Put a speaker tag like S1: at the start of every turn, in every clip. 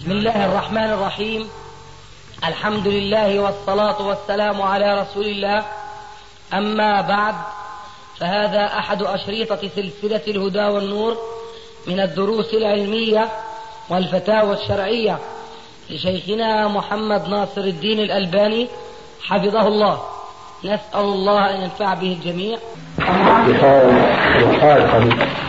S1: بسم الله الرحمن الرحيم. الحمد لله والصلاة والسلام على رسول الله. أما بعد، فهذا أحد أشريطة سلسلة الهدى والنور من الدروس العلمية والفتاوى الشرعية لشيخنا محمد ناصر الدين الألباني حفظه الله. نسأل الله أن ينفع به الجميع.
S2: محاكم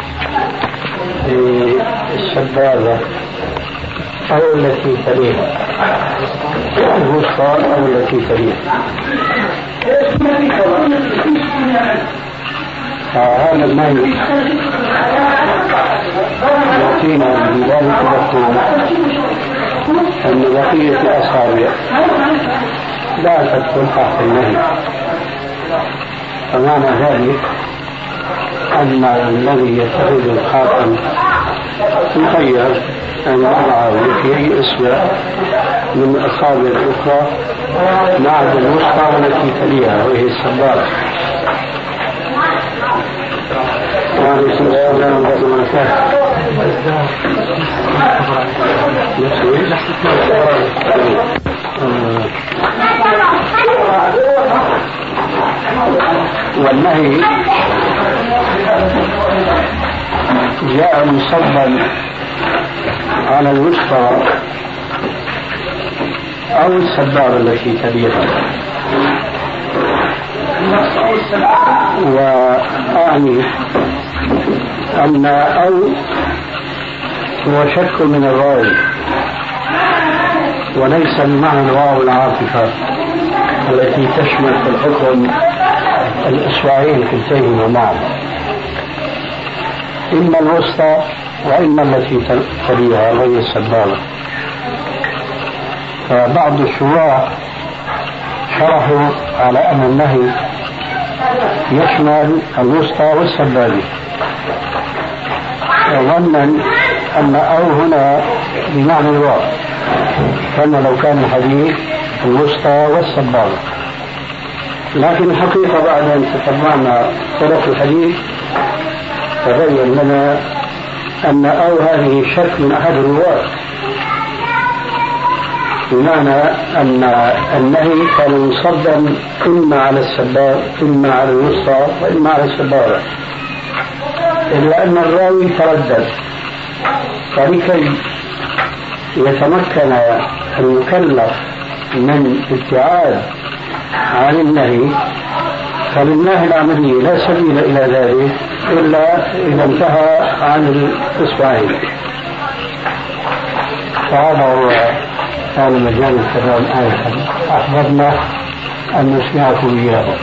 S2: للسبابة أو التي تليها، الوسطى أو التي تليها. هذا النهي يأتينا بذلك المفهوم أن بقية الأصابع لا تدخل تحت النهي، فمعنى ذلك أن الذي يتخذ الخاتم يخير أن يضعه في أي إصبع من الأصابع الأخرى ما عدا الوسطى التي تليها وهي السبابة. وعليكم السلام ورحمة الله وبركاته. والنهي جاء مصبا على الوسطى أو السبابة التي تليها، وأعني أن أو هو شك من الراوي وليس بمعنى الواو العاطفة التي تشمل في الحكم الإصبعين كلتيهما معا، إما الوسطى وإما التي تليها وهي السبابة. فبعض الشراح شرحوا على أن النهي يشمل الوسطى والسبابة، ظنا أن أو هنا بمعنى الواو، كما لو كان الحديث الوسطى والسبابة. لكن الحقيقة بعد أن تتبعنا طرق الحديث تبين لنا أن أو هذه شك من أحد الرواة، بمعنى أن النهي كان مصدا إما على السبابة إما على الوسطى وإما على السبابة، إلا أن الراوي تردد. فلكي يتمكن المكلف من ابتعاد عن النهي، فللنهي العملي لا سبيل إلى ذلك إلا إذا انتهى عن الإصبعين. فهذا هو كان مجال الكلام آنفا، أحببنا أن نسمعكم إياه.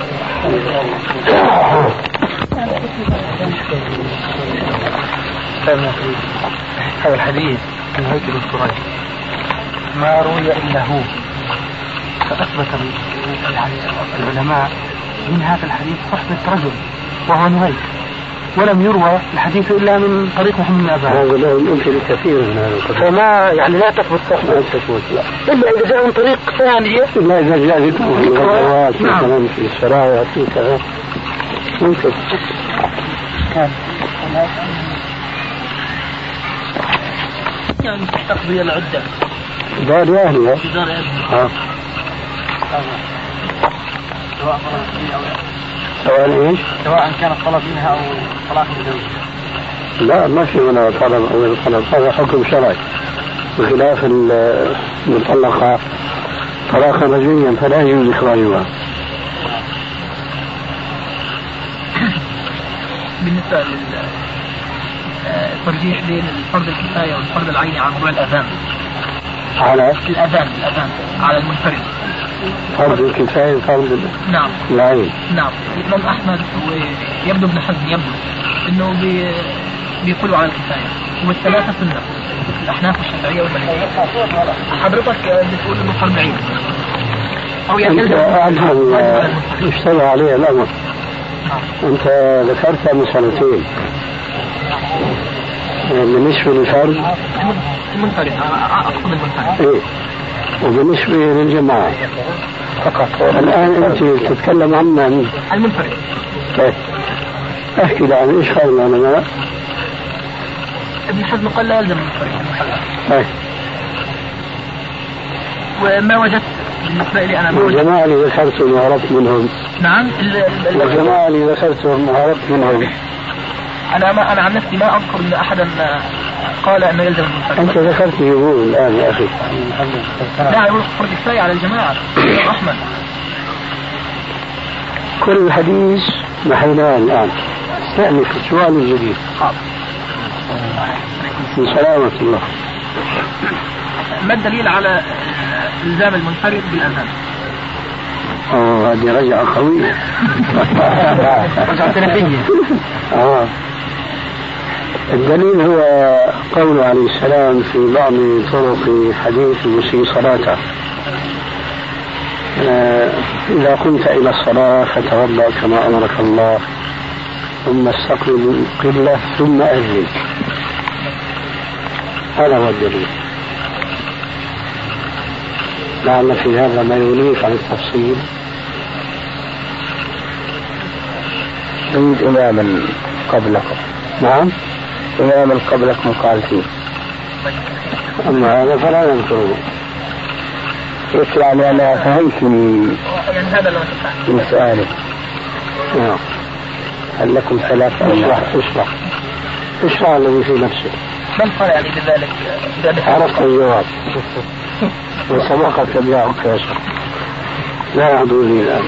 S3: هذا الحديث من هيكل التراث ما روي إلا هو، فأثبت العلماء من هذا الحديث صحبة رجل وهو نهيك، ولم يروى الحديث إلا من طريق محمد بن أبان.
S2: هذا له يمكن كثير من هذا القدر،
S3: فما يعني لا تثبت صحبة،
S2: لا تثبت
S3: إلا إذا جاء من طريق ثانية،
S2: إلا إذا جاء ذكره في الغزوات مثلا في السرايا في كذا ممكن.
S3: يعني تقضي العدة
S2: دار أهلها سواء إيش؟
S3: سواء كان الطلب منها أو طلاق الزوج.
S2: لا، ما في منها طلب أو الطلب، هذا حكم شرعي، بخلاف المطلقة طلاقا رجعيا فلا يجوز إخراجها.
S3: بالنسبة للترجيح بين الفرض الكفاية والفرض العيني على موضوع الأذان،
S2: على
S3: الأذان على المنفرد،
S2: فرض الكفاية فرض
S3: نعم
S2: العين.
S3: نعم، الإمام أحمد ويبدو ابن حزم يبدو إنه بيقولوا على الكفاية، والثلاثة سنة، الأحناف والشافعية والمالكية. حضرتك بتقول إنه فرض عين أو يعني
S2: اشتغل عليه الأمر. أنت ذكرتها من سنتين بالنسبة للفرد
S3: المنفرد، أقصد المنفرد.
S2: إيه، وبالنسبة للجماعة فقط. الآن أنت تتكلم عن
S3: المنفرد.
S2: طيب احكي لي عن ايش قال العلماء.
S3: ابن حزم قال لا يلزم المنفرد.
S2: طيب
S3: وما وجدت بالنسبة لي أنا ما وجدت.
S2: الجماعة اللي ذكرتهم وهربت منهم.
S3: نعم.
S2: الجماعة اللي ذكرتهم وهربت منهم.
S3: أنا عن نفسي ما أذكر أن أحدا قال أنه يلزم المنفرد.
S2: أنت ذكرت يقول الآن يا أخي.
S3: لا يقول فرض كفاية على الجماعة. أحمد.
S2: كل حديث محيناه الآن. استأنف السؤال الجديد. من سلامة الله.
S3: ما الدليل على إلزام المنفرد بالأذان؟
S2: هذه رجعة قوية.
S3: رجعة تاريخية.
S2: الدليل هو قوله عليه السلام في بعض طرق حديث المسيء صلاته: إذا قمت إلى الصلاة فتوضأ كما أمرك الله ثم استقبل القبلة ثم أذن. هذا هو الدليل. لعل في هذا ما يغنيك عن التفصيل.
S4: عند إماما قبلكم.
S2: نعم.
S4: إماما قبلكم قال فيه.
S2: أما هذا فلا نذكره.
S4: يعني أنا فهمت من سؤالك. هل لكم ثلاثة؟
S2: اشرح الذي في نفسك.
S3: ما الفرق يعني بذلك؟
S2: عرفت الجواب وسبقك بيعك يا شيخ. لا يعدو لي الآن.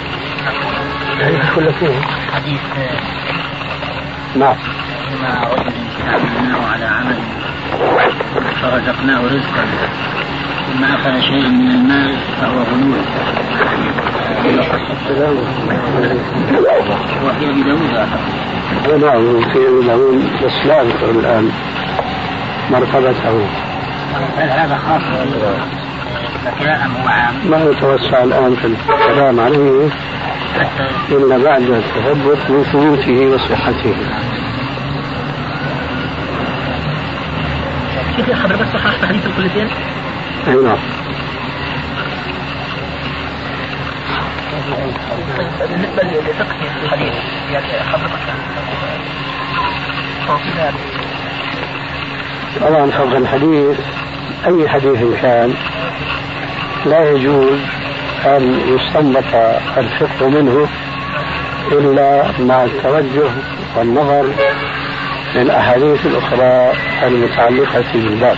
S4: كل فيه
S3: حديث.
S2: نعم.
S4: ما عودناه على عمل فرزقناه رزقا ثم أخذ شيء من المال فهو غلول. وفي أبي داود
S2: نعم في أبي داود بس لا أذكر الآن مرتبته.
S4: هذا خاص بالكلام هو عام.
S2: ما يتوسع الآن في الكلام عليه إلا بعد التثبت من ثبوته وصحته.
S3: كيف يا حضرتك صححت حديث الكلتين؟
S2: أي نعم.
S3: بالنسبة لفقه الحديث يعني حضرتك
S2: طبعا فقه الحديث أي حديث كان لا يجوز أن يستنبط الفقه منه إلا مع التوجه والنظر للأحاديث الأخرى المتعلقة بالباب.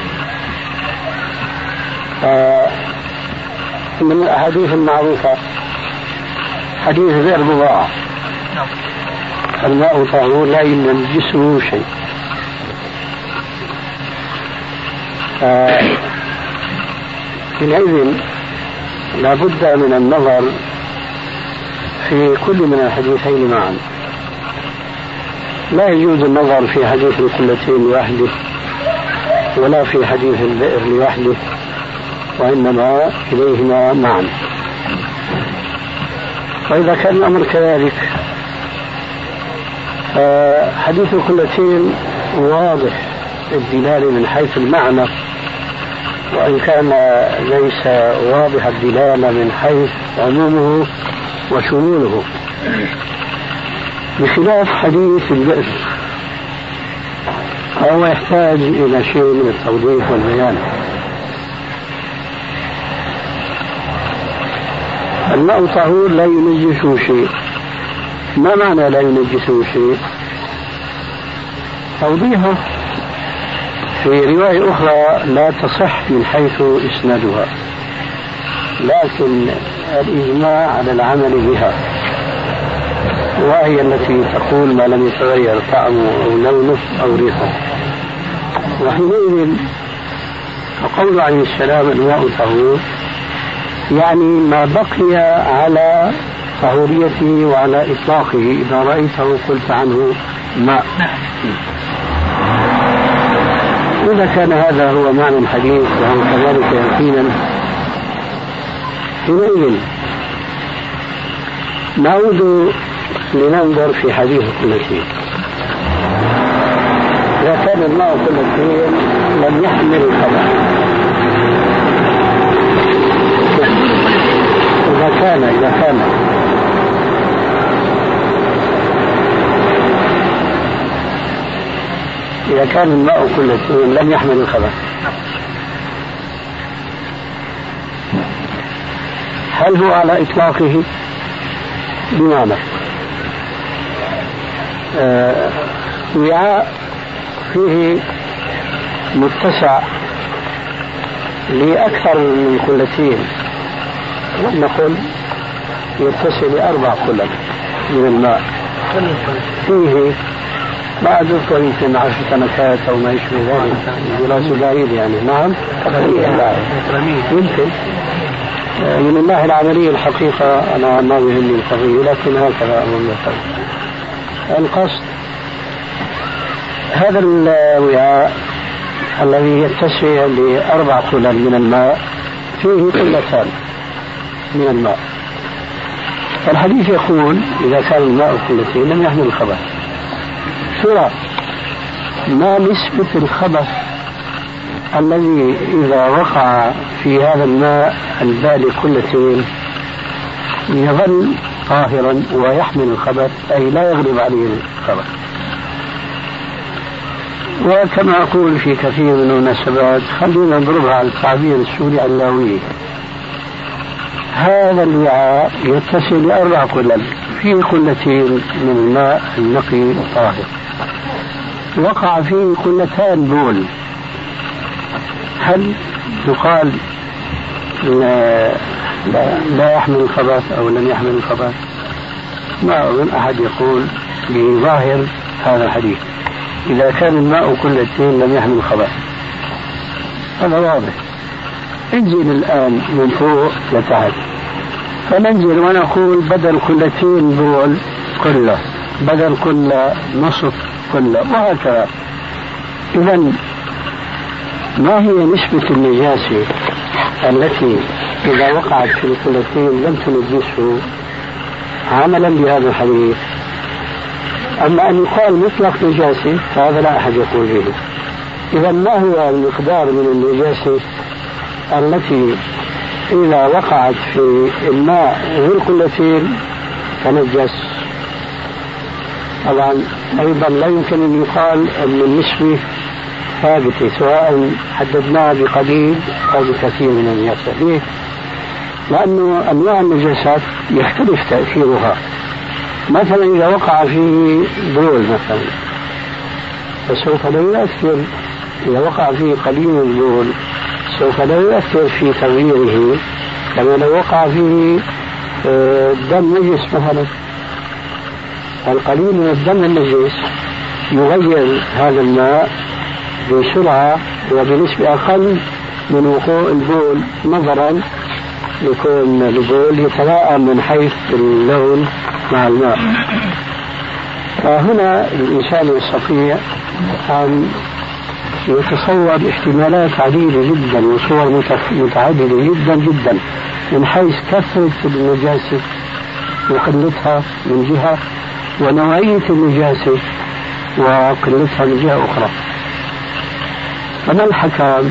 S2: من الأحاديث المعروفة حديث بئر بضاعة: الماء طهور لا ينجسه شيء. حينئذ لا بد من النظر في كل من الحديثين معا. لا يجوز النظر في حديث القلتين لوحده ولا في حديث البئر لوحده، وإنما إليهما معا. وإذا كان الأمر كذلك حديث القلتين واضح الدلالة من حيث المعنى، وإن كان ليس واضح الدلالة من حيث عمومه وشموله، بخلاف حديث البئر فهو يحتاج إلى شيء من التوضيح والبيان. الماء طهور لا ينجسه شيء. ما معنى لا ينجسه شيء؟ توضيحه في رواية أخرى لا تصح من حيث إسنادها، لكن الإجماع على العمل بها، وهي التي تقول ما لم يتغير طعمه أو لونه أو ريحه. وحينئذ فقول عليه السلام الماء طهور يعني ما بقي على طهوريته وعلى إطلاقه. إذا رأيته قلت عنه ماء. إذا كان هذا هو معنى الحديث وهو كذلك يقينا، حينئذ نعود لننظر في حديث القلتين. إذا كان الماء قلتين لم يحمل الخبر. إذا كان الماء قلتين لم يحمل الخبر، هل هو على إطلاقه؟ بمعنى وعاء فيه متسع لأكثر من قلتين، نقول يتسع ل4 قلل من الماء، فيه ما أذكر يمكن 10 سنوات أو ما يشبه ذلك، دراسة بعيد يعني. نعم يمكن من الناحية العملية الحقيقة أنا ما يهمني القضية، لكن هكذا أمر مثلا. القصد هذا الوعاء الذي يتسع ل4 قلل من الماء فيه قلتان من الماء. الحديث يقول إذا كان الماء قلتين لم يحمل الخبث. ترى ما نسبة الخبث الذي إذا وقع في هذا الماء البالغ قلتين يظل طاهرا ويحمل الخبث، أي لا يغلب عليه الخبث. وكما أقول في كثير من المناسبات، خلينا نضربها على التعبير السوري اللاوي، هذا الوعاء يتسع ل4 قلل، فيه قلتين من الماء النقي الطاهر، وقع فيه قلتان بول، هل يقال لا يحمل الخبث أو لم يحمل الخبث؟ ما أظن أحد يقول بظاهر هذا الحديث إذا كان الماء قلتين لم يحمل الخبث، هذا واضح. انزل الآن من فوق لتحت، فننزل ونقول بدل قلتين بول قلة، بدل قلة نصف قلة، وهكذا. إذن ما هي نسبة النجاسة التي إذا وقعت في القلتين لم تنجسه عملا بهذا الحديث؟ أما أن يقال مطلق نجاسة فهذا لا أحد يقول به. إذا ما هو المقدار من النجاسة التي إذا وقعت في الماء ذي القلتين تنجس؟ طبعا أيضا لا يمكن أن يقال أن النسبة ثابتة سواء حددناها بقليل أو بكثير من النجاسة. ليه؟ لأنه أنواع النجاسات يختلف تأثيرها. مثلا إذا وقع فيه بول مثلا فسوف لا يؤثر، إذا وقع فيه قليل من البول سوف لا يؤثر في تغييره كما لو وقع فيه دم نجس مثلا. القليل من الدم النجس يغير هذا الماء بسرعة وبنسبة أقل من وقوع البول، نظرا يكون البول يتلاءم من حيث اللون مع الماء. فهنا الإنسان يستطيع أن يتصور احتمالات عديدة جدا وصور متعددة جدا جدا من حيث كثرة النجاسة وقلتها من جهة، ونوعية النجاسة وقلتها من جهة أخرى. فما الحكام؟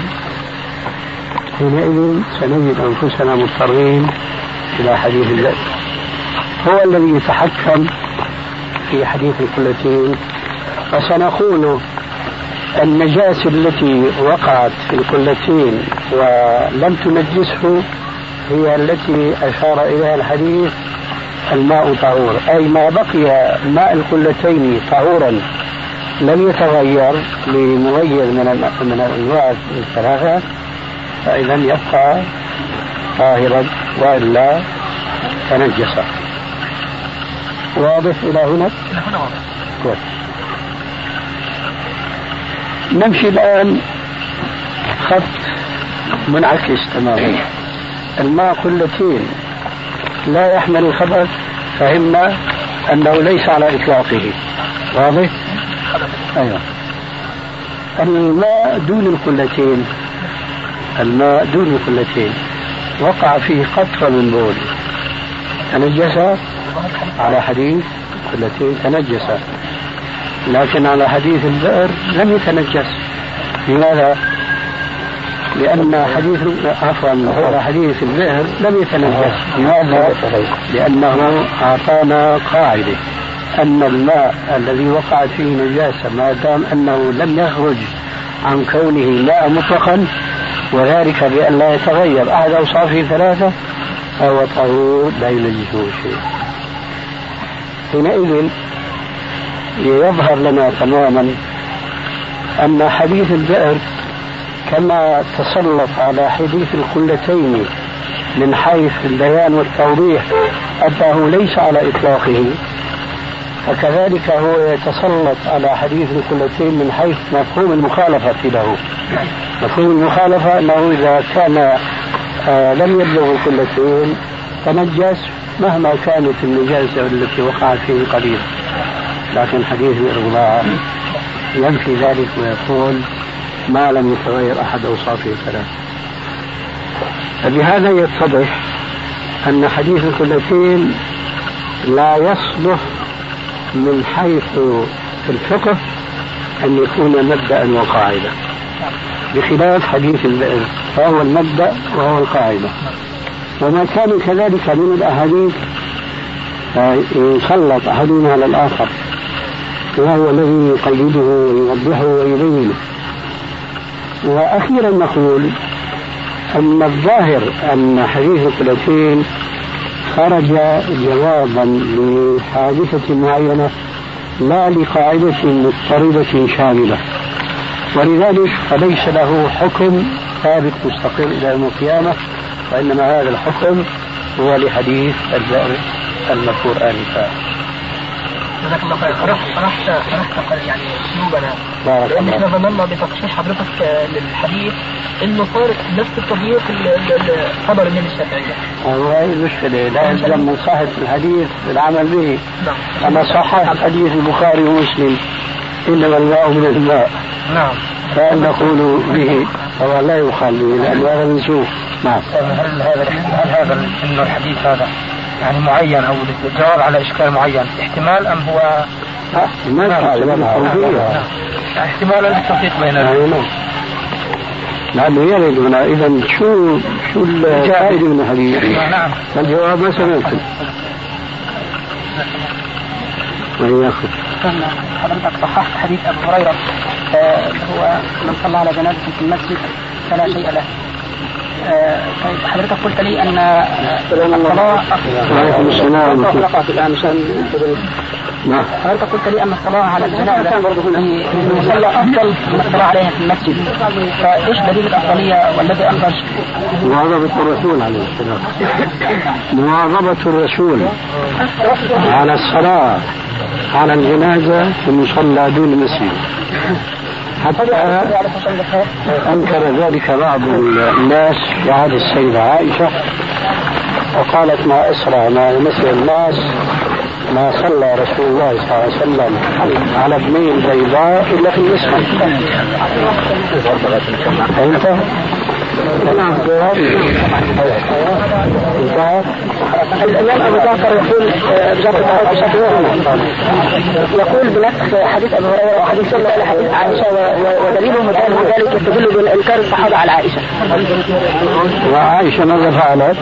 S2: حينئذ سنجد أنفسنا مضطرين إلى حديث الله، هو الذي يتحكم في حديث القلتين. فسنقول النجاسة التي وقعت في القلتين ولم تنجسه هي التي أشار إليها الحديث الماء طهور، أي ما بقي ماء القلتين طهورا لم يتغير لمغير من الأنواع الثلاثة، فإذا يبقى طاهرا وإلا تنجس. واضح إلى هنا؟
S3: هنا واضح.
S2: كويس. نمشي الآن خط منعكس تماما. الماء قلتين لا يحمل الخبث، فهمنا أنه ليس على إطلاقه. واضح؟ أيوة. الماء دون القلتين، الماء دون القلتين وقع فيه قطرة من بول تنجس على حديث القلتين تنجس، لكن على حديث البئر لم يتنجس. لماذا؟ لأن حديث على حديث البئر لم يتنجس. لماذا؟ لأنه أعطانا قاعدة أن الماء الذي وقعت فيه نجاسة ما دام أنه لم يخرج عن كونه ماء مطلقا، وذلك بأن لا يتغير أحد أوصافه ثلاثة، فهو طهور لا ينجسه شيء. حينئذ يظهر لنا تماما أن حديث البئر كما تسلط على حديث القلتين من حيث البيان والتوضيح أنه ليس على إطلاقه، فكذلك هو يتسلط على حديث القلتين من حيث مفهوم المخالفة له. مفهوم المخالفة أنه إذا كان لم يبلغ القلتين تنجس مهما كانت النجاسة التي وقعت فيه قليلا، لكن حديث الإرضاع ينفي ذلك ويقول ما لم يتغير أحد أوصافه ثلاث. فبهذا يتضح أن حديث القلتين لا يصلح من حيث الفقه أن يكون مبدأ وقاعدة، بخلاف حديث البئر فهو المبدأ وهو القاعدة. وما كان كذلك من الأحاديث يسلط أحدنا على الآخر، وهو الذي يقيده ويوضحه ويبينه. وأخيرا نقول أن الظاهر أن حديث القلتين خرج جوابا لحادثة معينة لا لقاعدة مضطردة شاملة، ولذلك فليس له حكم ثابت مستقر إلى يوم القيامة، وإنما هذا الحكم هو لحديث البئر المذكور آنفا.
S3: جزاك الله خير. شرحت يعني اسلوبنا، لان احنا ظننا بتصحيح حضرتك للحديث انه صار نفس التضييق اللي صدر من الشافعيه.
S2: وهي المشكله، لا يلزم من صحة الحديث العمل به.
S3: نعم.
S2: انا صححت حديث البخاري ومسلم انما الماء من الماء.
S3: نعم.
S2: فان نقول به طبعا لا يقال به لان هذا منسوخ. نعم.
S5: هل هذا انه الحديث هذا يعني معين او جواب على اشكال معين احتمال ام هو احتمال التوفيق بين
S2: لأنه يرد هنا. إذا شو الفائدة من الحديث؟
S5: نعم.
S2: الجواب ما سمعتم. وإياكم.
S3: حضرتك صححت حديث أبو هريرة هو من صلى على جنازة في المسجد فلا شيء له. طيب حضرتك قلت لي أن الصلاة حضرتك قلت لي أن الصلاة على الجنازة في المصلى أفضل من الصلاة عليها في المسجد، فإيش دليل الأفضلية والذي أفضل؟
S2: مواظبة الرسول عليه السلام، مواظبة الرسول على الصلاة على الجنازة في المصلى دون المسجد، حتى أنكر ذلك بعض الناس في عهد السيدة عائشة وقالت ما أسرع ما يمثل الناس ما صلى رسول الله صلى الله عليه وسلم على ابنين بيضاء إلا في المسجد. فهمت؟ نعم.
S3: الإمام أبو جعفر يقول بنفس حديث أبو هريرة وحديث حديث عائشة، ودليل ذلك يستدل بإنكار الصحابة على عائشة.
S2: وعائشة ماذا فعلت؟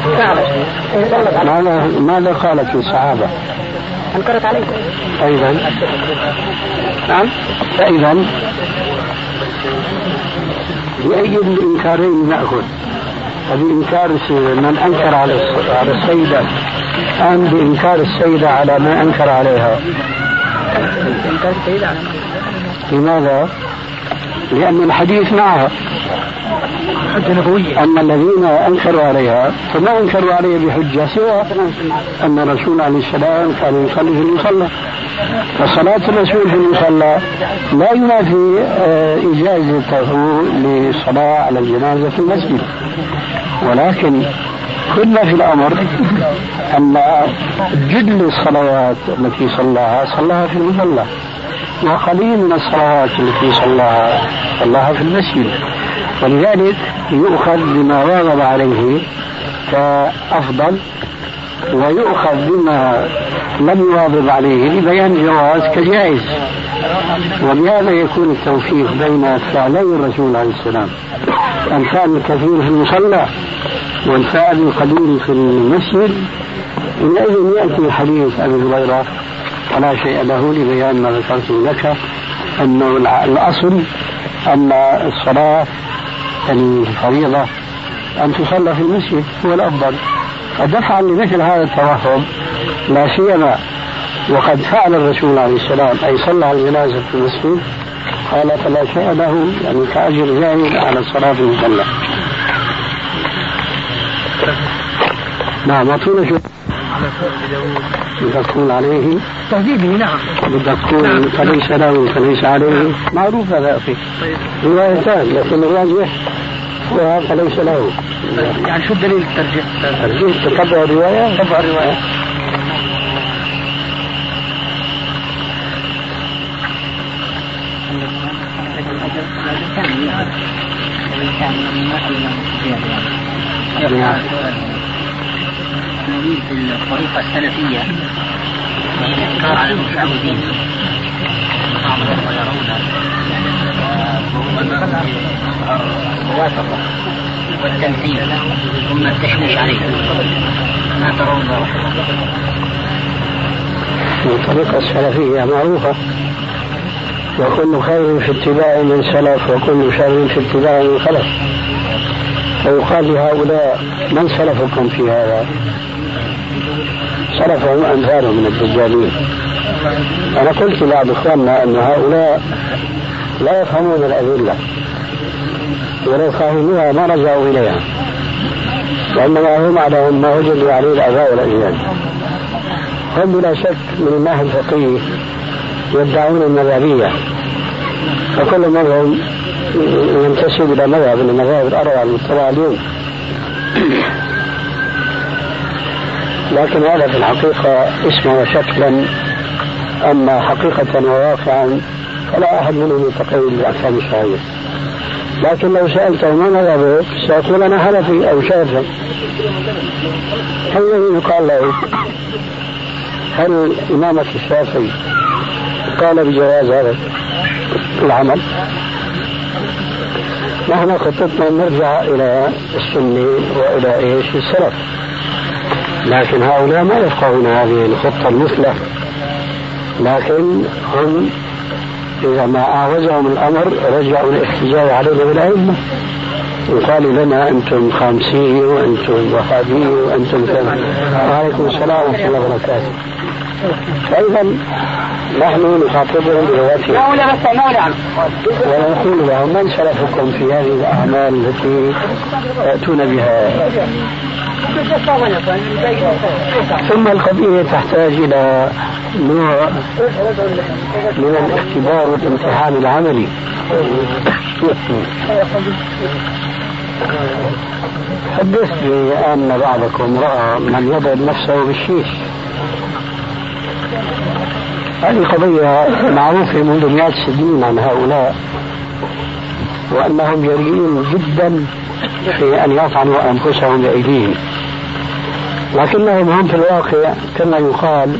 S2: ماذا قالت للصحابة؟
S3: أنكرت عليه.
S2: أيضا نعم. فإذا بأي الإنكارين نأخذ؟ بإنكار من أنكر على السيدة أم بإنكار السيدة على ما أنكر عليها؟
S3: إنكار السيدة على ما.
S2: لماذا؟ لأن الحديث معها
S3: حجة نبوية.
S2: أما الذين أنكروا عليها فما أنكروا عليها بحجة سوى أن الرسول عليه السلام كان يصلي في المصلى، فصلاة الرسول في المصلى لا ينافي إجازته للصلاة على الجنازة في المسجد، ولكن كل في الأمر أن جل الصلوات التي صلاها في المصلى، وقليل من الصلوات التي صلاها في المسجد، ولذلك يؤخذ بما واظب عليه كأفضل ويؤخذ بما لم يواظب عليه لبيان جواز كجائز. وبهذا يكون التوفيق بين فعلي الرسول عليه السلام، الفعل الكثير في المصلى والفعل القليل في المسجد. حينئذ يأتي حديث أبي هريرة ولا شيء له لبيان ما ذكرته لك، أنه الأصل أن الصلاة الفريضة أن تصلى في المسجد هو الأفضل، دفعا لمثل هذا التوهم لا سيما وقد فعل الرسول عليه السلام أي صلى على الجنازة في المسجد قال فلا شيء له يعني كأجر زائد على الصلاة المصلى. نعم أعطونا شو بدك تقول عليه
S3: تهذيبه. نعم
S2: بدك تقول فليس له فليس عليه معروف هذا أخي روايتان لكن الراجح هو فليس له.
S3: يعني شو الدليل الترجيح؟
S2: ترجيح تتبع الرواية تتبع الرواية.
S4: نريد الطريقة السلفية وهي الإنكار على المتعودين الموافقة والتمثيل ثم التشويش عليه ما ترون؟
S2: الطريقة السلفية معروفة وكل خير في اتباع من سلف وكل شر في اتباع من خلف. فيقال لهؤلاء من سلفكم في هذا؟ سلفهم أمثالهم من الدجالين. أنا قلت لبعض إخواننا أن هؤلاء لا يفهمون الأدلة ولو فهموها ما رجعوا إليها وإنما هم على ما وجدوا عليه الآباء والأجداد. هم بلا شك من الناحية الفقهية يدعون المذهبية فكل منهم ينتسب إلى مذهب من المذاهب الأربعة المتبعة اليوم. لكن هذا في الحقيقة اسمه شكلا أما حقيقة وواقعا فلا أحد منهم يتقيد بأحكام الشرعية. لكن لو سألته ما مذهبه سيقول أنا حنفي أو شافعي. هل يقال له هل إمامك الشافعي قال بجواز هذا العمل؟ نحن خطتنا نرجع إلى السنة وإلى إيش السلف. لكن هؤلاء ما يفقهون هذه الخطة المثلى لكن هم إذا ما أعوزهم الأمر رجعوا الاحتجاج علينا بالعلم وقالوا لنا أنتم خامسية وأنتم وهابية وأنتم كذا. وعليكم السلام ورحمة الله وبركاته. فإذا نحن نخاطبهم بلغتهم ونقول لهم من سلفكم في هذه الأعمال التي تأتون بها. ثم القضية تحتاج إلى نوع من الاختبار والامتحان العملي. حدثني أن بعضكم رأى من يضرب نفسه بالشيش. هذه قضية معروفة منذ مئات السنين عن هؤلاء وأنهم جريئين جدا في أن يطعنوا أنفسهم بأيديهم لكنهم هم في الواقع كما يقال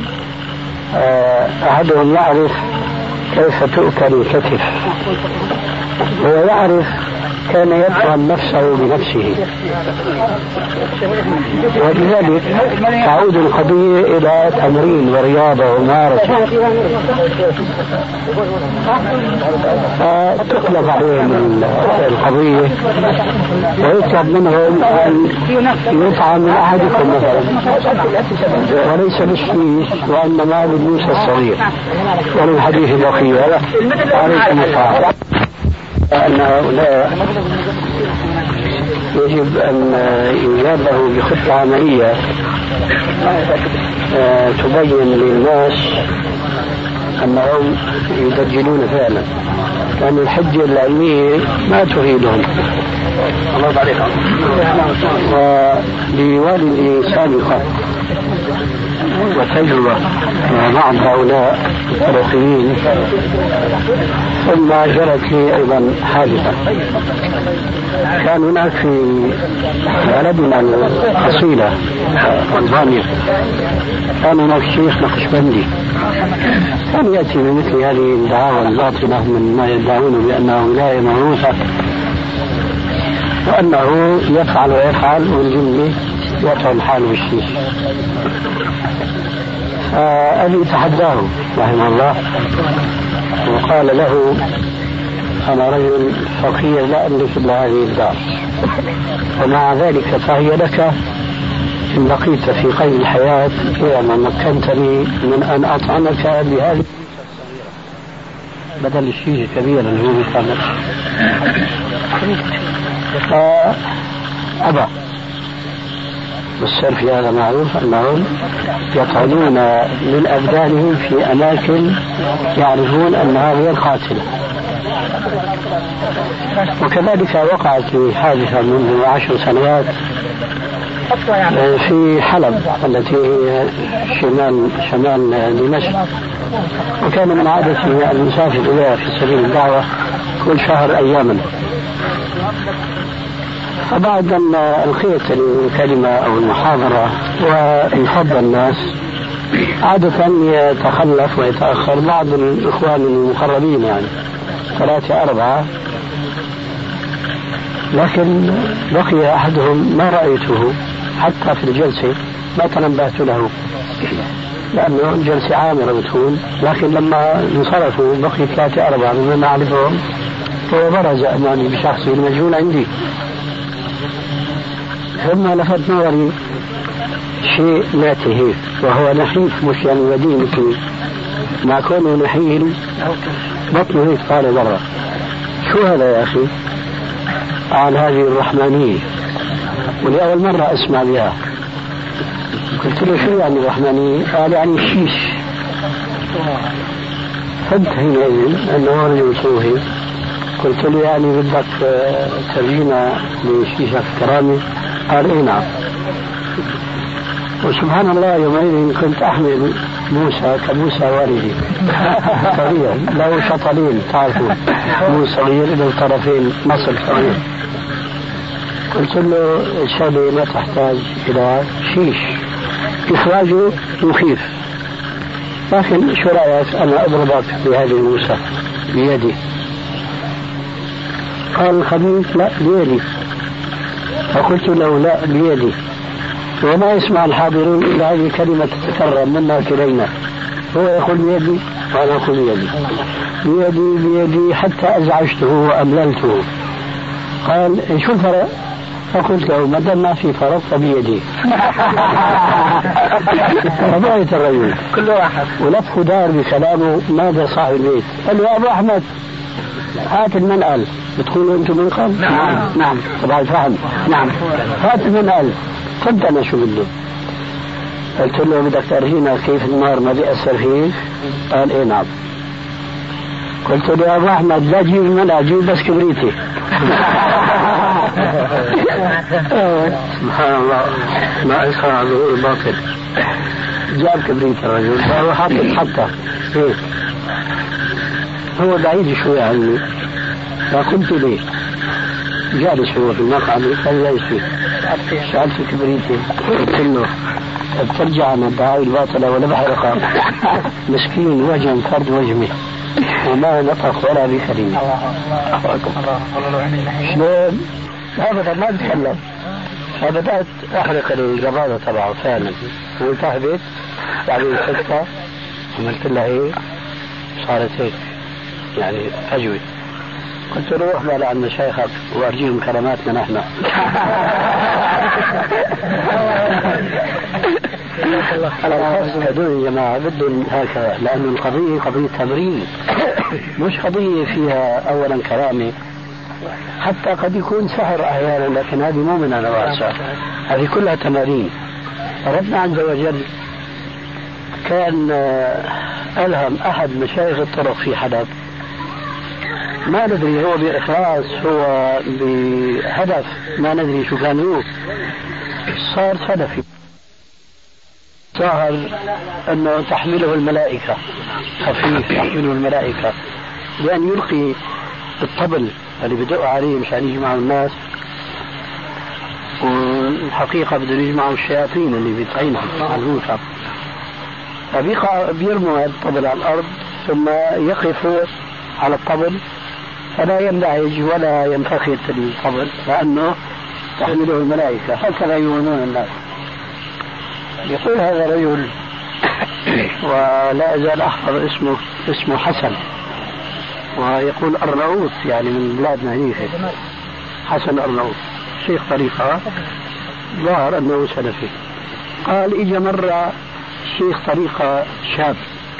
S2: أحدهم يعرف كيف تؤكل الكتف هو يعرف كان يطعن نفسه بنفسه. ولذلك تعود القضية إلى تمرين ورياضة وممارسة فتقلب عليهم القضية ويطلب منهم أن يطعن من أحدكم مثلا وليس بالشيش وإنما بالموسى الصغير وللحديث البقية. عليكم السلام. أن هؤلاء يجب أن يجاب له بخطة عملية تبين للناس أنهم يدجلون فعلا لأن الحجة العلمية ما تفيدهم. الله عليك. ولوالدي سابقا وتجربة مع بعض هؤلاء الطرقيين ثم جرت لي أيضا حادثة. كان هناك في بلدنا الأصيلة تنزانيا كان هناك شيخ نقشبندي كان يأتي بمثل هذه الدعاوى الباطلة من ما يدعون بأنه ولاية موروثة وأنه يفعل ويفعل والجملة يطعن حاله بالشيش. أبي تحداه رحمه الله وقال له أنا رجل فقير لا أملك إلا هذه الدار ومع ذلك فهي لك إن بقيت في قيد الحياة ما مكنتني من أن أطعمك بهذه بدل الشيء الكبير اللي هو بيطعمك. فأبى. والسر في هذا معروف أنهم يطعنون من أبدانهم في أماكن يعرفون أنها هي القاتلة. وكذلك وقعت لي حادثة منذ 10 سنوات في حلب التي هي شمال دمشق، وكان من عادتي أن أسافر إليها في سبيل الدعوة كل شهر أياما. فبعد أن ألقيت الكلمة أو المحاضرة وانفض الناس، عادة يتخلف ويتأخر بعض الإخوان المقربين، يعني 3 4، لكن بقي أحدهم ما رأيته حتى في الجلسة، ما تنبهت له لأنه الجلسة عامرة بتكون، لكن لما انصرفوا بقي 3 4 ممن أعرفهم، هو برز أمامي بشخصه المجهول عندي. ثم لفت نظري شيء ناتهي، وهو نحيف مش يعني ودي مثلي، مع كونه نحيل بطنه هيك طالع برا. شو هذا يا أخي؟ عن هذه الرحمانية، ولأول مرة أسمع بها. قلت له شو يعني الرحمانية؟ قال يعني الشيش. فهمت حينئذ أنه رجل صوفي. قلت له يعني بدك ترجينا لشيشة كرامة؟ قال إيه نعم. وسبحان الله يومئذ كنت أحمل موسى كموسى والدي صغير له شطلين، تعرفوا مو صغير له طرفين مصل صغير. قلت له الشغلة ما تحتاج إلى شيش، إخراجه مخيف، لكن شو رأيك أنا أضربك بهذه الموسى بيدي؟ قال الخبيث لا بيدي. فقلت له لا بيدي. وما يسمع الحاضرون إلا هذه كلمة تتكرر منا كلينا، هو يقول بيدي وأنا أقول بيدي بيدي بيدي حتى أزعجته وأمللته. قال شو الفرق؟ فقلت له ما دام ما في فرق فبيدي. رضيت الرجل
S3: كل واحد
S2: ولف دار بكلامه. ماذا صاحب البيت؟ قال له يا أبو أحمد هات المنقل. بتقولوا أنتم منقل؟ نعم طبعا فهم. نعم هات المنقل. قلت أنا شو بده؟ قلت له بدك ترجينا كيف النار ما بيأثر فيه؟ قال إيه نعم. قلت له يا أبو أحمد لا جيب المنقل، جيب بس كبريتي. سبحان الله ما إسخر ظهور الباطل. جاب كبريت الرجل وهو حتى إيه؟ هو بعيد شوي عني، فقلت ليه جالس هو في المقعد قال جالس فيه، سألت كبريتي قلت له بترجع عن الدعاوى الباطلة ولا بحرقها؟ مسكين وجه فرد وجمه وما نطق ولا بكلمة. شلون؟ أبدا ما بتكلم. فبدأت أحرق الجبارة تبعه فعلا، وانتهبت يعني الخطة، عملت لها إيه؟ صارت هيك يعني أجوي. قلت له روح بقى عند مشايخك وأرجيهم كراماتنا نحن. هذول يا جماعة بدهم هكذا، لأن القضية قضية تمرين، مش قضية فيها أولا كرامة، حتى قد يكون سحر أحيانا، لكن هذه مو من أنواع السحر، هذه كلها تمارين. ربنا عز وجل كان ألهم أحد مشايخ الطرق في حلب، ما ندري هو بإخلاص هو بهدف ما ندري شو كان هو، صار سلفي، ظهر أنه تحمله الملائكة، خفيف تحمله الملائكة، لأن يلقي الطبل اللي بدقوا عليه مشان يجمعوا الناس، والحقيقة بدهم يجمعوا الشياطين اللي بيطعنهم على الروثة، فبيرموا الطبل على الأرض ثم يقفوا على الطبل فلا ينبعج ولا ينفخت الطبل لأنه تحمله الملائكة، هكذا يؤمنون الناس. يقول هذا الرجل ولا أزال أحفظ اسمه حسن، ويقول أرناؤوط يعني من بلادنا هيك، حسن أرناؤوط شيخ طريقة، ظهر أنه سلفي. قال إجا مرة شيخ طريقة شاب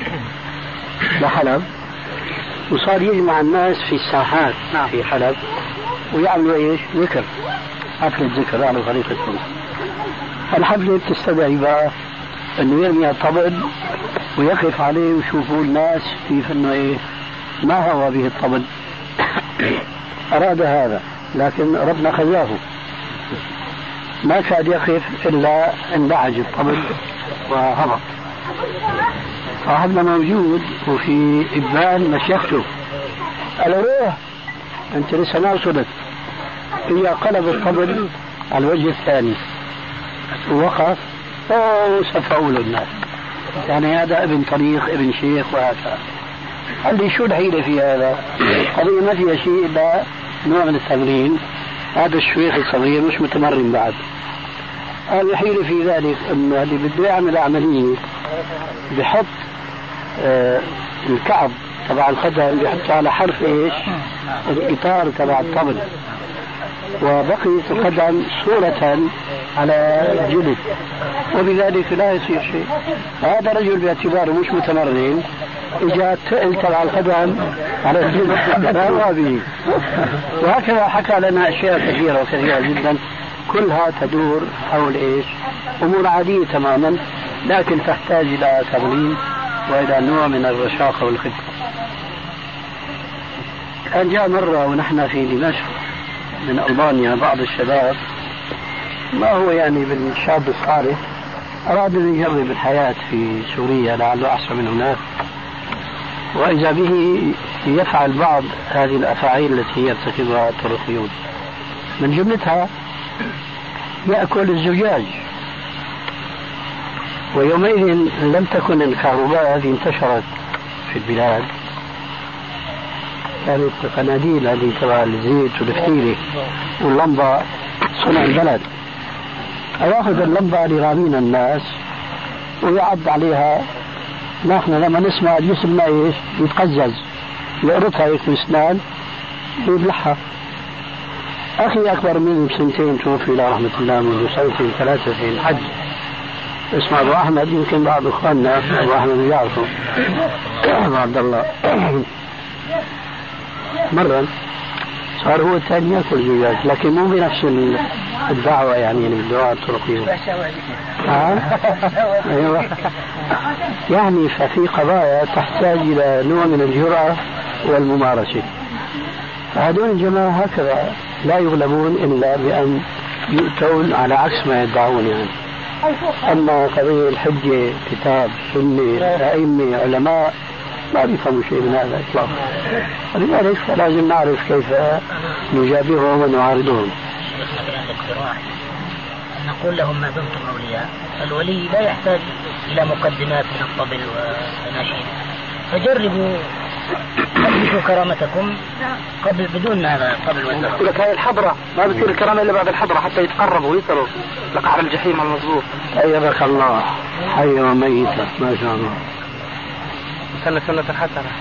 S2: لحلب وصار يجمع الناس في الساحات في حلب ويعملوا ايش؟ ذكر، حفلة ذكر على طريقة السنة. الحفلة بتستدعي بقى انه يرمي الطبل ويقف عليه ويشوفوا الناس كيف انه ايه ما هو به الطبل. اراد هذا لكن ربنا خذاه، ما كاد يقف الا انبعج الطبل وهبط. صاحبنا موجود وفي إبان مشيخته، قال روح انت لسه ما وصلت. هي قلب الطبل على الوجه الثاني ووقف وسفعوا له الناس، يعني هذا ابن طريق ابن شيخ وهكذا. قال لي شو الحيلة في هذا؟ قضية ما فيها شيء إلا نوع من التمرين، هذا الشيخ الصغير مش متمرن بعد. قال الحيلة في ذلك أن اللي بده يعمل عملية بحط الكعب تبع القدم بيحطه على حرف ايش؟ الإطار تبع الطبل، وبقيت القدم صورة على الجلد، وبذلك لا يصير شيء. هذا رجل باعتباره مش متمرن اجى تقل تبع القدم على الجلد لا به. وهكذا حكى لنا اشياء كثيرة وكثيرة جدا، كلها تدور حول ايش؟ امور عادية تماما، لكن تحتاج الى تمرين والى نوع من الرشاقة والخبرة. كان جاء مرة ونحن في دمشق من ألبانيا بعض الشباب، ما هو يعني بالشاب الصالح، أراد أن يجرب الحياة في سوريا لعله أحسن من هناك، وإذا به يفعل بعض هذه الأفاعيل التي يرتكبها الطرقيون. من جملتها يأكل الزجاج. ويومئذ لم تكن الكهرباء هذه انتشرت في البلاد، كانت قناديل هذه تبع الزيت والفتيلة واللمبة صنع البلد. يأخذ اللمبة ليرامين الناس ويعض عليها. نحن لما نسمع جسمنا ايش يتقزز، يقرطها هيك بسنان ويبلعها. أخي أكبر مني بسنتين توفي إلى رحمة الله منذ سنتين ثلاثة في الحج، اسمه أبو أحمد، يمكن بعض إخواننا أبو أحمد يعرفه، أبو عبد الله. مرة صار هو الثاني يأكل زجاج، لكن مو بنفس الدعوة، يعني الدعاء الطرقية. أيوة. يعني ففي قضايا تحتاج إلى نوع من الجرأة والممارسة. هذول الجماعة هكذا لا يغلبون إلا بأن يؤتون على عكس ما يدعون يعني. أما قضية الحجة كتاب سنة أئمة علماء ما بيفهموا شيء من هذا إطلاقا، لذلك لازم نعرف كيف نجابههم ونعارضهم.
S4: نقول لهم ما دمتم أولياء، الولي لا يحتاج إلى مقدمات من الطبل والنشيد، فجربوا أثبتوا كرامتكم قبل بدون هذا الطبل والزمن.
S5: يقول لك هاي الحضرة ما بتصير الكرامة إلا بعد الحضرة حتى يتقربوا ويصلوا لقعر الجحيم المظبوط.
S2: أيبك الله حي وميتة ما شاء الله.
S5: سنة حسنة.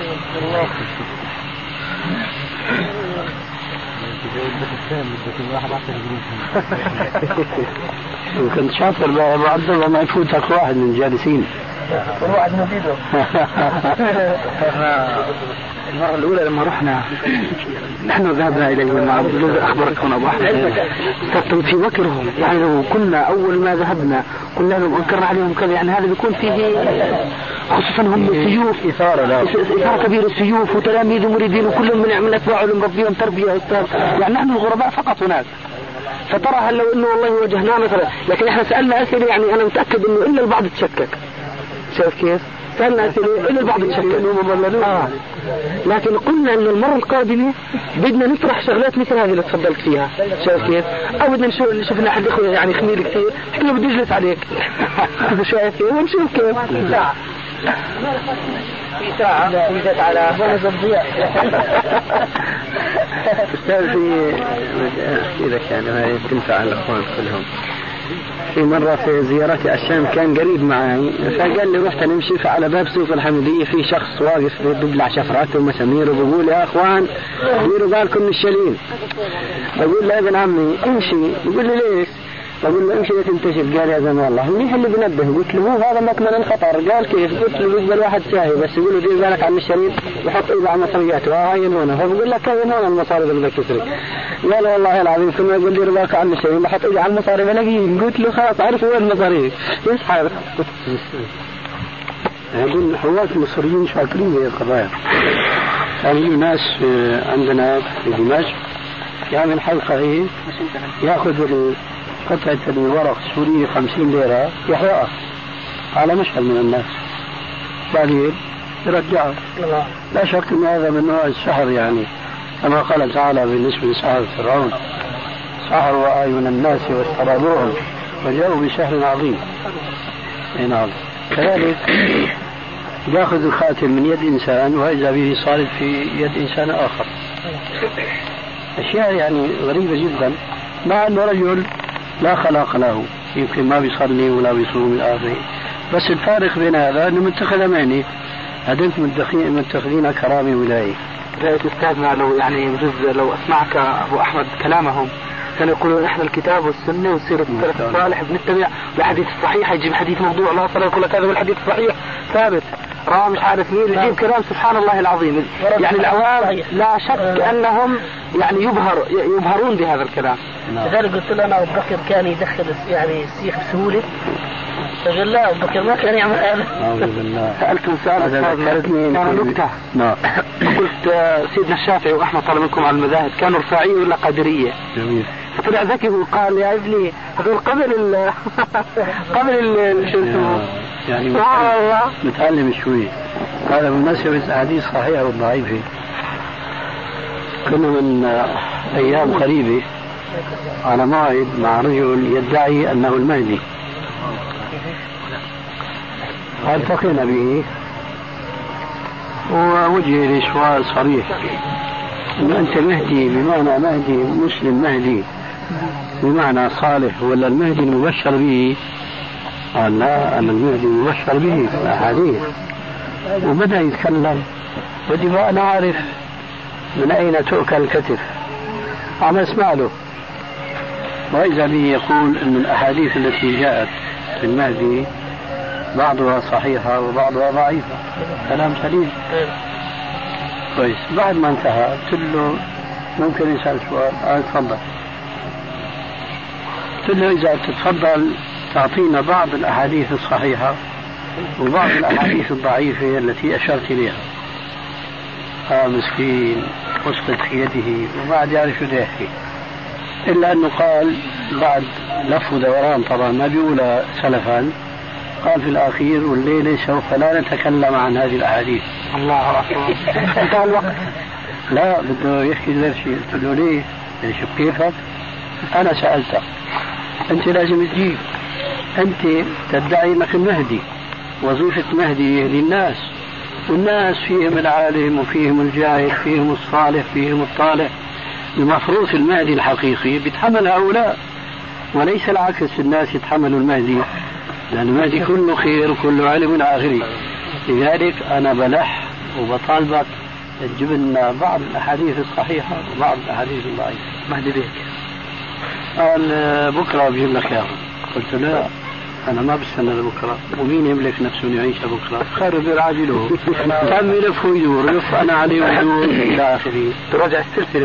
S2: كنت شاطر بأبو عبد الله ما يفوتك واحد من الجالسين.
S5: واحد مفيده. المرة الأولى لما رحنا نحن ذهبنا إليه مع عبد الله أخبركم أبو أحمد في مكرهم، يعني لو كنا أول ما ذهبنا قلنا لهم أنكرنا عليهم كذا، يعني هذا بيكون فيه خصوصا هم السيوف إثارة كبيرة، السيوف وتلاميذ ومريدين وكلهم من أتباعه لمربيهم تربية أستاذ، يعني نحن الغرباء فقط هناك. فترى هل لو إنه والله واجهناه مثلا، لكن إحنا سألنا أسئلة يعني أنا متأكد إنه إلا البعض تشكك. شايف كيف؟ سألنا أسئلة إلا البعض تشكك. لكن قلنا إن المرة القادمة بدنا نطرح شغلات مثل هذه اللي تفضلت فيها. شايف كيف؟ أو بدنا نشوف أحد يعني خميل كثير، إحنا بدي أجلس عليك. شايف كيف؟ ونشوف كيف. في ساعة وجدت على بونس الضياء.
S2: أستاذ إذا كان تنفع الأخوان كلهم. في مرة في زيارتي الشام كان قريب معي، فقال لي رحت نمشي فعلى باب سوق الحمدية في شخص واقف بيبلع شفرات ومسامير وبقول يا أخوان ديروا بالكم من الشليل. بقول له ابن عمي امشي، يقول لي ليش؟ بقول له ايش اللي تنتشر؟ قال يا زلمه والله منيح اللي بنبه. قلت له هو هذا مكمن خطر. قال كيف؟ قلت له بيقبل واحد شاهي بس يقول له دير بالك عن الشريط يحط ايده على مصرياته هاين هنا. فبقول لك هاين هنا المصاري اللي بدك تسرق. قال والله العظيم كل ما يقول دير بالك عن الشريط بحط ايده على المصاري بلاقيه. قلت له خلاص عرف وين المصاري يسحب. هذول حواس مصريين شاطرين في القضايا. يعني ناس عندنا في دمشق يعمل حلقة ايه ياخذ قطعة الورق السورية 50 ليرة يحرقها على مشهد من الناس بعدين يرجعها. لا شك ان هذا من نوع السحر يعني كما قال تعالى بالنسبة لسحر فرعون سحروا أعين الناس واسترهبوهم وجاءوا بسحر عظيم. نعم. كذلك ياخذ الخاتم من يد إنسان وإذا به صارت في يد إنسان آخر. أشياء يعني غريبة جدا مع أنه رجل لا خلاق له يمكن ما بيصلي ولا بيصوم من آخره. بس الفارق بين هذا أنه متخذ معني هذول متخذين كرامة ولاية.
S5: رأيت أستاذنا لو يعني بجوز لو أسمعك أبو أحمد كلامهم كانوا يقولون إحنا الكتاب والسنة والسيرة الصالح بنتبع الحديث الصحيح يجيب حديث موضوع لا صار يقول لك هذا والحديث الصحيح ثابت راه مش عارف مين يجيب كلام سبحان الله العظيم. يعني العوام لا شك أنهم يعني يبهرون بهذا الكلام.
S4: لذلك قلت له أنا أبو بكر كان يدخل يعني السيخ بسهولة فقال لا أبو بكر ما كان يعمل هذا.
S5: سألتم سؤال كان نكتة. قلت سيدنا الشافعي وأحمد طلب منكم على المذاهب كانوا رفاعية ولا قادرية؟
S2: جميل.
S5: فطلع ذكي وقال يا ابني هذول قبل شو اسمه
S2: يعني متعلم شوي. هذا بمناسبة أحاديث صحيحة وضعيفة. كنا من أيام قريبة على موعد مع رجل يدعي أنه المهدي. التقينا به ووجه لي سؤال صريح إنه أنت مهدي بمعنى مهدي مسلم مهدي بمعنى صالح ولا المهدي المبشر به؟ قال لا أنا المهدي المبشر به في الأحاديث. وبدأ يتكلم بدي بقى أنا أعرف من أين تؤكل الكتف. عم أسمع له وإذا به يقول أن الأحاديث التي جاءت في المهدي بعضها صحيحة وبعضها ضعيفة. كلام سليم كويس. بعد ما انتهى قلت له ممكن يسأل سؤال؟ تفضل. قلت له إذا تتفضل تعطينا بعض الأحاديث الصحيحة وبعض الأحاديث الضعيفة التي أشرت إليها. مسكين وصلت في يده وبعد يعرف شو يحكي إلا أنه قال بعد لف ودوران طبعا ما بيقولها سلفا قال في الأخير والليلة سوف لا نتكلم عن هذه الأحاديث.
S5: الله أكبر. انتهى الوقت.
S2: لا بده يحكي غير شيء. قلت له ليه؟ شوف كيفك أنا سألتك أنت لازم تجيب. أنت تدعي أنك المهدي وظيفة مهدي يهدي الناس والناس فيهم العالم وفيهم الجاهل فيهم الصالح فيهم الطالح. المفروض المهدي الحقيقي بيتحمل هؤلاء وليس العكس الناس يتحملوا المهدي لأن المهدي كله خير وكله علم إلى آخره. لذلك أنا بلح وبطالبك تجيب لنا بعض الأحاديث الصحيحة وبعض الأحاديث الضعيفة.
S5: مهدي بيك.
S2: قال بكرة بجيب لك إياها. قلت لا أنا ما بستنى لبكرة ومين يملك نفسه يعيش بكرة خير بالعاجله تم يلف ويدور يلف أنا عليه ويدور إلى آخره.
S5: تراجع السلسلة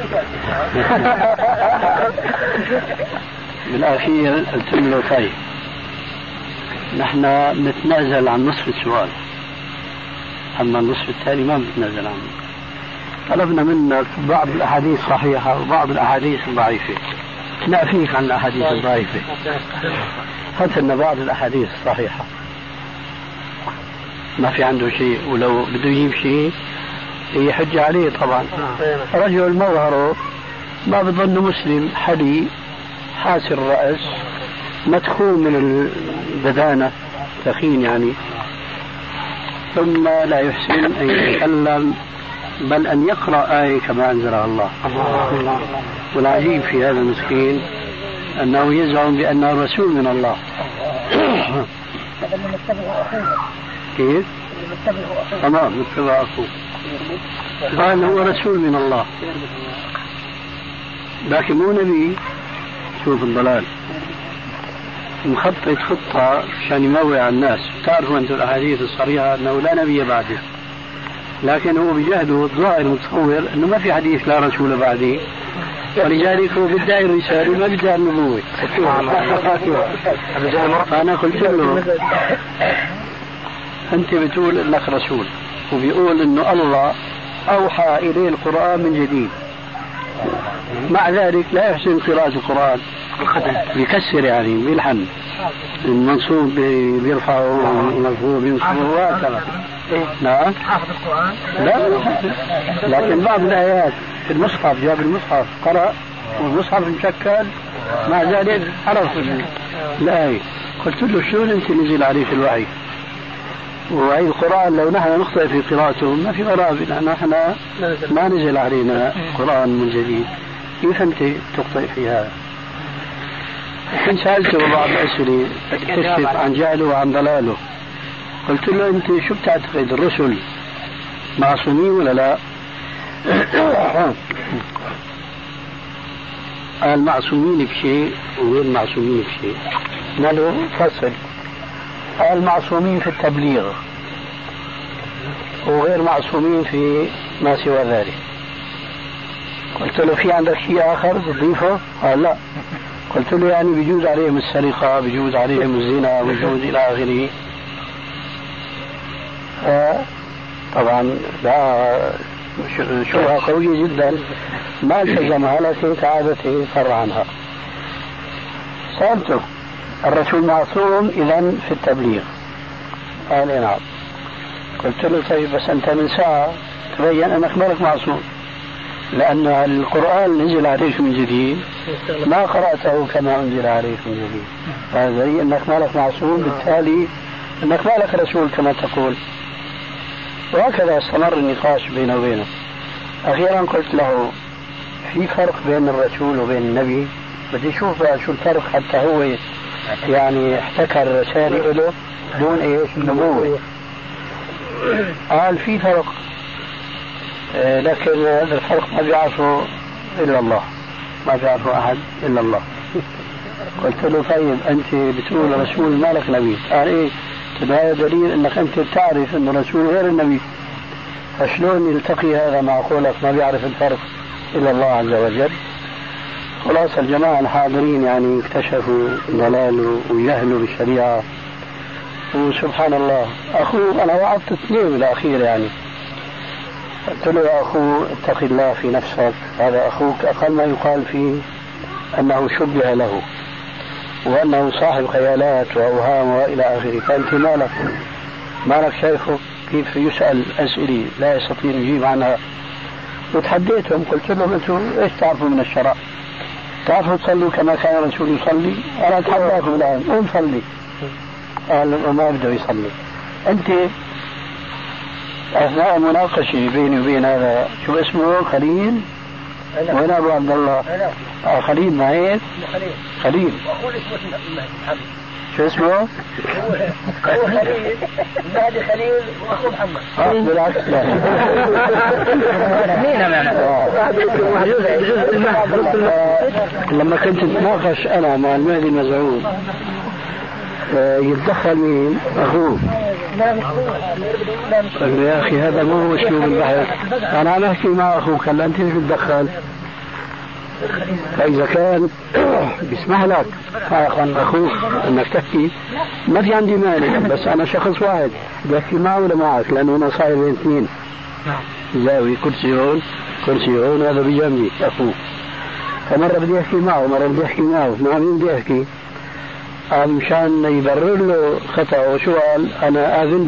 S2: بالأخير قلت له طيب نحن نتنازل عن نصف السؤال أما النصف الثاني ما نتنازل عنه. طلبنا منك بعض الأحاديث الصحيحة وبعض الأحاديث الضعيفة. نأفيك عن الأحاديث الضعيفة هات لنا بعض الأحاديث الصحيحة. ما في عنده شيء ولو بده يجيب شيء هي حجة عليه طبعا. رجل مظهره ما بظن مسلم حلي حاسر الرأس مدخول من البدانة ثخين يعني ثم لا يحسن أن يتكلم بل أن يقرأ آية كما أنزلها الله. والعجيب في هذا المسكين أنه يزعم بأنه رسول من الله. كيف؟ تمام متبع أخوه قال هو رسول من الله لكن مو نبي. شوف الضلال. مخطط خطة عشان يموع الناس. تعرفوا أنتم الأحاديث الصريحة أنه لا نبي بعده، لكن هو بجهده الظاهر متصور أنه ما في حديث لا رسول بعده، ولذلك هو بيدعي الرسالة ما بيدعي النبوة. فأنا قلت له أنت بتقول إنك رسول، وبيقول إنه الله أوحى إليه القرآن من جديد، مع ذلك لا يحسن قراءة القرآن، بيكسر يعني بيلحن المنصوب بيرفعه والمرفوع بينصبه وهكذا. نعم
S3: حافظ القرآن؟
S2: لا، لكن بعض الآيات في المصحف جاب المصحف قرأ والمصحف مشكل، مع ذلك عرف الآية. قلت له شلون أنت نزل عليك الوحي؟ وهي القرآن لو نحن نخطئ في قراءته ما في غرابة، لأن نحن ما نزل علينا قرآن من جديد، كيف أنت تخطئ في هذا؟ كنت سألته بعض الأسئلة تكشف عن جهله وعن ضلاله. قلت له أنت شو بتعتقد، الرسل معصومين ولا لا؟ قال معصومين بشيء وغير معصومين بشيء. قال له فصل. قال معصومين في التبليغ وغير معصومين في ما سوى ذلك. قلت له في عندك شيء آخر تضيفه؟ قال لا. قلت له يعني بيجوز عليهم السرقة، بيجوز عليهم الزنا، بيجوز إلى آخره. طبعا لا، شبهة قوية جدا ما التزمها، لكن كعادته فر عنها. سألته الرسول معصوم إذن في التبليغ؟ قال نعم. قلت له طيب بس أنت من ساعة تبين أنك مالك معصوم، لأن القرآن نزل عليك من جديد ما قرأته كما أنزل عليك من جديد، هذا دليل أنك مالك معصوم، بالتالي أنك مالك رسول كما تقول. وهكذا استمر النقاش بينه وبينه. أخيرا قلت له في فرق بين الرسول وبين النبي، بدي أشوف شو الفرق حتى هو يعني احتكر الرسالة له دون ايش النبوة. قال في فرق، لكن هذا الفرق ما بيعرفه إلا الله، ما بيعرفه أحد إلا الله. قلت له طيب أنت بتقول رسول مالك نبي، قال إيه؟ هذا دليل أنك أنت بتعرف أن الرسول غير النبي، فشلون يلتقي هذا مع قولك ما بيعرف الفرق إلا الله عز وجل؟ خلاص الجماعة الحاضرين يعني اكتشفوا ضلاله وجهله بالشريعة، وسبحان الله. أخوه أنا وعدت اثنين بالأخير يعني، قلت له يا أخو اتق الله في نفسك، هذا أخوك أقل ما يقال فيه أنه شبه له وأنه صاحب خيالات وأوهام وإلى آخره، فأنت مالك شايفه كيف يسأل أسئلة لا يستطيع يجيب عنها. وتحديتهم قلت لهم أنتم إيش تعرفوا من الشرع؟ تعرفوا تصلوا كما كان الرسول يصلي؟ أنا أتحداكم الآن قوم صلي. قال وما بدأ يصلي. أنت أثناء مناقشة بيني وبين هذا شو اسمه خليل؟ وين أبو عبد الله؟ خليل معين؟ خليل. شو اسمه؟
S4: هو خليل، المهدي خليل واخوه محمد.
S2: بالعكس لا. لما كنت اتناقش انا مع المهدي المزعوم يتدخل مين؟ اخوه. قال يا اخي هذا مو هو اسلوب البحث، انا عم احكي مع اخوك هلا انت ليش بتتدخل؟ فإذا كان بيسمح لك أخوك أنك تحكي ما في عندي مانع، بس أنا شخص واحد بحكي معه ولا معك، لأنه أنا صاير بين اثنين زاوية، كرسي هون هذا بجنبي أخوك، فمرة بدي أحكي معه مرة بدي أحكي معه، مع مين بدي أحكي؟ مشان يبرر له خطأ وشو قال أنا آذن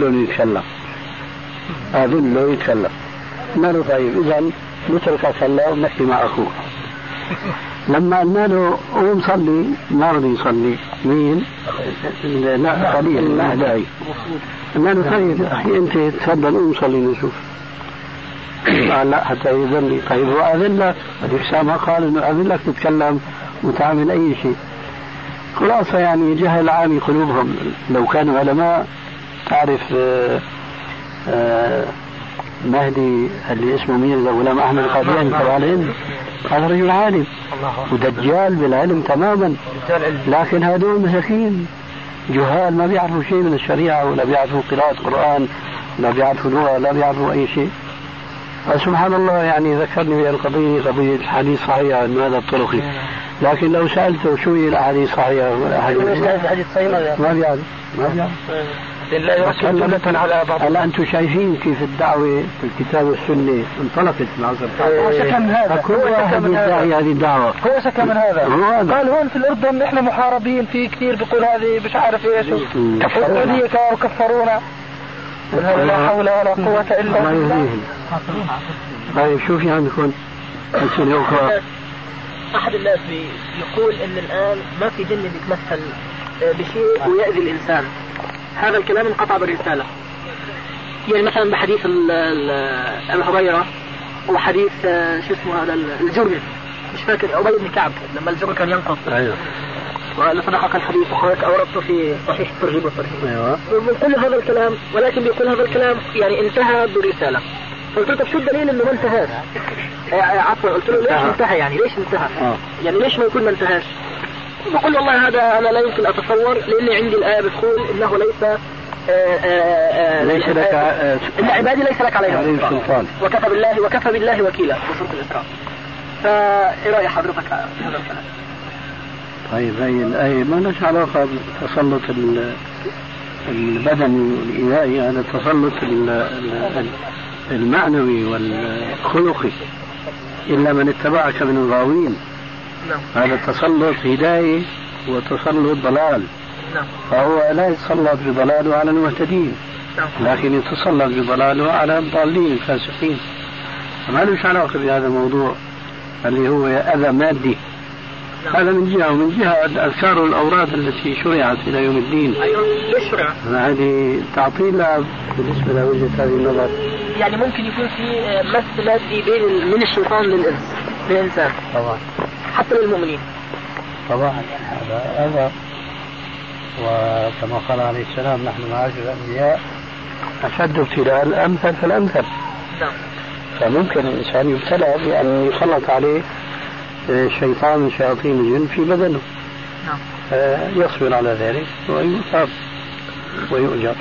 S2: له يتكلم. قال طيب إذا نتركك هلا ونحكي مع أخوك. لما قلنا له قوم صلي ما رضي يصلي. مين؟ لا خليل المهدي. قلنا له طيب أخي أنت تفضل قوم صلي نشوف. قال لا حتى يذن لي. طيب وأذن لك؟ الإسلام قال إنه أذن لك تتكلم وتعمل أي شيء. خلاصة يعني جهل عامي قلوبهم، لو كانوا علماء تعرف مهدي اللي اسمه ميرزا غلام أحمد القادياني تبع الهند، هذا رجل عالم ودجال بالعلم تماما، لكن هذول مساكين جهال ما بيعرفوا شيء من الشريعة، ولا بيعرفوا قراءة قرآن، لا بيعرفوا لغة، لا بيعرفوا أي شيء. سبحان الله. يعني ذكرني بالقضية قضية الحديث صحيح من هذا الطرق، لكن لو سألته شو هي الأحاديث صحيحة ما بيعرف.
S3: لا يركز جملة على بعض.
S2: هلا أنتم شايفين كيف الدعوة في الكتاب والسنة انطلقت في العصر.
S3: هو شكى من هذا،
S2: كل واحد يدعي هذه الدعوة.
S3: هو شكى من هذا، قال هون في الأردن إحنا محاربين، في كثير بيقول هذه مش عارف إيش، والسعودية كانوا كفرونا، لا حول ولا قوة إلا بالله.
S2: طيب شو في عندكم أسئلة أخرى؟
S3: أحد الناس يقول إن الآن ما في جن بيتمثل بشيء ويأذي الإنسان، هذا الكلام انقطع بالرسالة. يعني مثلا بحديث أبي هريرة وحديث شو اسمه هذا الجر، مش فاكر، أبي بن كعب لما الجر كان ينقص.
S2: أيوه.
S3: ولصدقك الحديث وخلك أوردته في صحيح الترغيب والترهيب.
S2: أيوه.
S3: من كل هذا الكلام، ولكن بيقول هذا الكلام يعني انتهى بالرسالة. قلت له شو الدليل انه ما انتهاش؟ عفوا قلت له ليش انتهى؟ يعني ليش انتهى؟ يعني ليش ما يكون ما انتهاش؟ بقول والله هذا انا لا يمكن اتصور، لاني عندي الآية بتقول انه ليس
S2: لك
S3: ان عبادي ليس لك عليهم سلطان وكفى بالله وكيلا في سورة الإسراء. فايه رأي حضرتك في هذا الكلام؟
S2: طيب هي الآية ما لها علاقة بالتسلط البدني والإيذائي، هذا التسلط المعنوي والخلقي، إلا من اتبعك من الغاوين. هذا التسلط هداية وتسلط ضلال، فهو لا يتسلط بضلاله على المهتدين، لكن يتسلط بضلاله على الضالين الفاسقين. فما له علاقة بهذا الموضوع اللي هو أذى مادي. هذا من جهة، ومن جهة الأذكار والأوراد التي شرعت إلى يوم الدين.
S3: ليش شرع؟
S2: هذه تعطيلها بالنسبة لوجهة هذه النظر.
S3: يعني ممكن يكون في مس مادي من الشيطان للإنسان
S2: طبعا،
S3: حتى للمؤمنين
S2: طبعا. هذا أذى، وكما قال عليه السلام نحن معاشر الأنبياء أشد ابتلاء الأمثل فالأمثل. فممكن الإنسان يبتلى بأن يسلط عليه شيطان من شياطين الجن في بدنه، يصبر على ذلك ويثاب ويؤجر.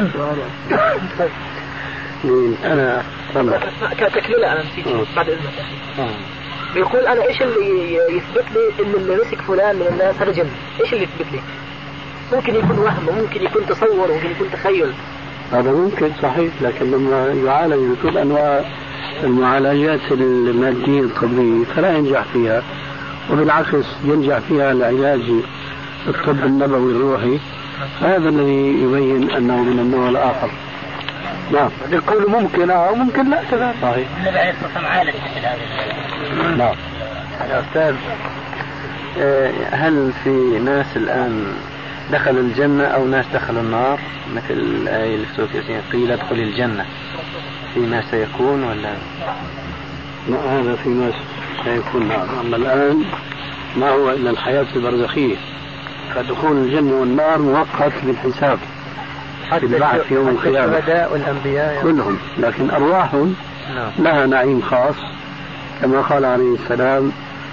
S2: أنا
S3: كتكملة أنا نسيت بعد إذنك. بيقول أنا إيش اللي يثبت لي إن اللي مسك فلان من الناس هذا جن؟ إيش اللي يثبت لي؟ ممكن يكون وهم، وممكن يكون تصور، وممكن يكون تخيل.
S2: هذا ممكن صحيح، لكن لما يعالج بكل أنواع المعالجات المادية الطبية فلا ينجح فيها، وبالعكس ينجح فيها العلاج الطب النبوي الروحي. هذا الذي يبين أنه من النوع الآخر. نعم، يقول ممكن وممكن لا كذا. صحيح.
S4: النبي عليه الصلاة والسلام عالج مثل هذه.
S2: نعم. يا أستاذ، هل في ناس الآن دخلوا الجنة أو ناس دخلوا النار؟ مثل الآية اللي في سورة ياسين قيل ادخل الجنة، فيما سيكون ولا؟ لا، هذا فيما سيكون. نعم. أما الآن ما هو إلا الحياة البرزخية، فدخول الجنة والنار مؤقت بالحساب في البعث يوم القيامة.
S3: الشهداء والأنبياء
S2: كلهم، لكن أرواحهم لها نعيم خاص، كما قال عليه السلام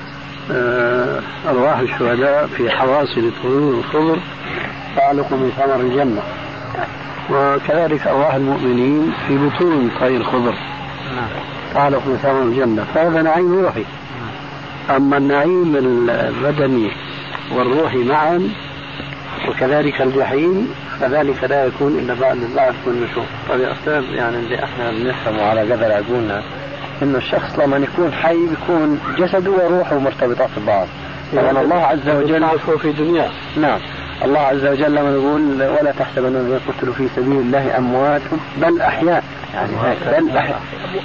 S2: أرواح الشهداء في حواصل الطيور الخضر تعلق من ثمر الجنة، وكذلك أرواح المؤمنين في بطون طير الخضر تعلق من ثمر الجنة، فهذا نعيم روحي. أما النعيم البدني والروحي معا وكذلك الجحيم فذلك لا يكون إلا بعد كل نشوف. طيب يا أستاذ، يعني اللي احنا بنفهمه على قدر عقولنا إنه الشخص لما يكون حي بيكون جسده وروحه مرتبطات ببعض. طبعا الله عز وجل في دنيا. نعم، الله عز وجل لما يقول ولا تحسبن الذين قتلوا في سبيل الله أموات بل أحياء، يعني بل أحياء.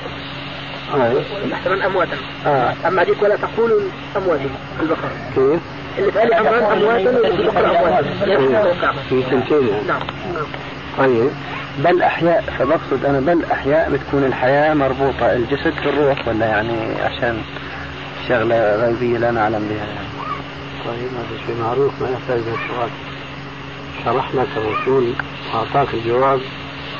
S3: تحسبن أمواتا. أما هذيك ولا تقولوا أموات البقرة.
S2: كيف؟
S3: اللي قال أمواتا واللي في البقرة أموات.
S2: في سلسلة.
S3: نعم.
S2: طيب بل أحياء، فبقصد أنا بل أحياء بتكون الحياة مربوطة الجسد بالروح، ولا يعني عشان شغلة غيبية لا نعلم بها يعني. طيب هذا شيء معروف ما يحتاج للسؤال. شرح لك الرسول وأعطاك الجواب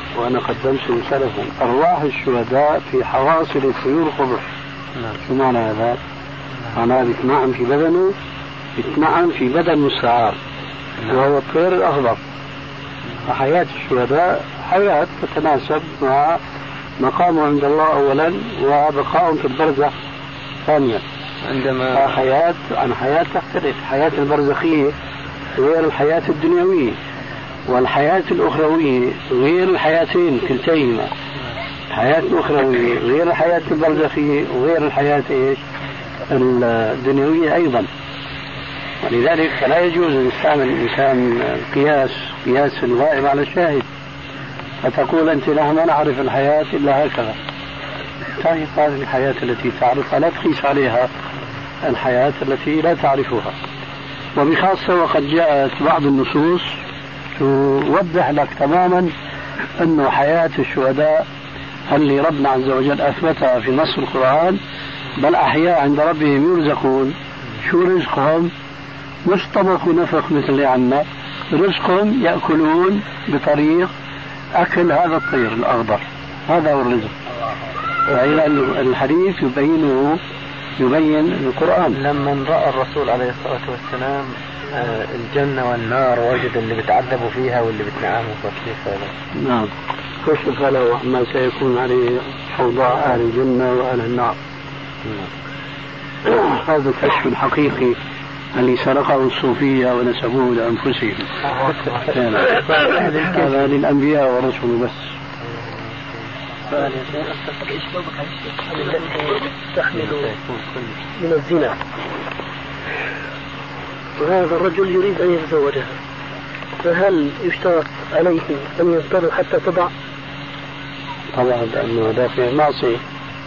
S2: وأنا قدمت سلفا أرواح الشهداء في حواصل الطيور خضر. شو معنى هذا؟ معناه بيتنعم في بدنه، بيتنعم في بدن مستعار وهو الطير الأخضر. وحياة الشهداء حياة تتناسب مع مقامه عند الله أولا وبقائهم في البرزخ ثانيا. عندما حياة تختلف. حياة البرزخية غير الحياة الدنيوية، والحياة الأخروية غير الحياتين كلتيهما. الحياة الأخروية غير الحياة البرزخية وغير الحياة الدنيوية أيضا. ولذلك فلا يجوز أن يستعمل الإنسان قياس الغائب على الشاهد، فتقول أنت ما نعرف الحياة إلا هكذا. تعرف هذه الحياة التي تعرفها، لا تقيس عليها الحياة التي لا تعرفها. وبخاصة وقد جاءت بعض النصوص توضح لك تماما أن حياة الشهداء اللي ربنا عز وجل أثبتها في نص القرآن، بل أحياء عند ربهم يرزقون. شو رزقهم؟ مش طبخ ونفخ مثل اللي عنا، رزقهم يأكلون بطريق أكل هذا الطير الأخضر، هذا هو الرزق. فإذا الحديث يبين القرآن.
S5: لما رأى الرسول عليه الصلاة والسلام الجنة والنار وجد اللي بتعذبوا فيها واللي بتنعموا، فكيف هذا؟
S2: نعم، كشف له ما سيكون عليه أوضاع أهل الجنة وأهل النار. هذا الكشف الحقيقي اللي سرقه الصوفية ونسبوه لأنفسهم. هذا للأنبياء والرسل بس.
S3: ايش قولك عن الشيء التي تحمل من الزنا، وهذا الرجل يريد أن يتزوجها، فهل يشترط عليه أن يضطر حتى تضع؟
S2: طبعا، لأنه دافع معصية،